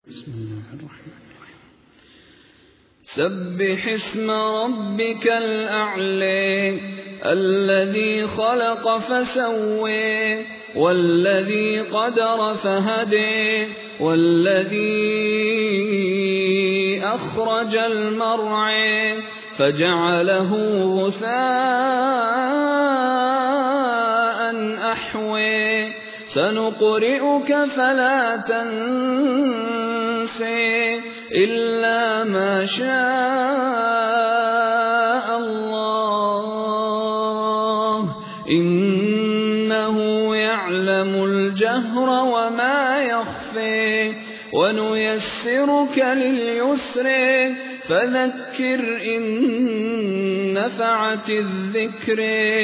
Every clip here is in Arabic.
بسم الله الرحمن الرحيم. سبح اسم ربك الأعلى الذي خلق فسوى والذي قدر فهدى والذي أخرج المرعى فجعله غثاء أحوى سنقرئك فلا تنسى إلا ما شاء الله إنه يعلم الجهر وما يخفى ونيسرك لليسر فذكر إن نفعت الذكر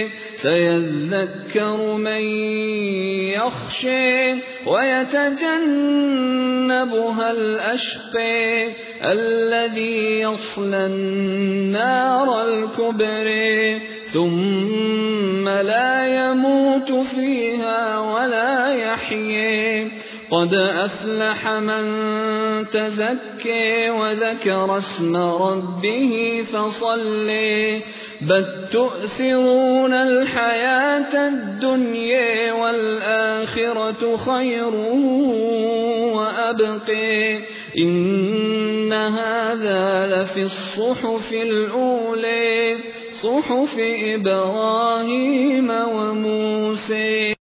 سيذكر من يخشى ويتجنبها الأشقى الذي يصلى النار الكبرى ثم لا يموت فيها ولا يحيى قد أفلح من تزكى وذكر اسم ربه فصلى بل تؤثرون الحياة الدنيا والآخرة خير وأبقى إن هذا لفي الصحف الأولى صحف إبراهيم وموسى.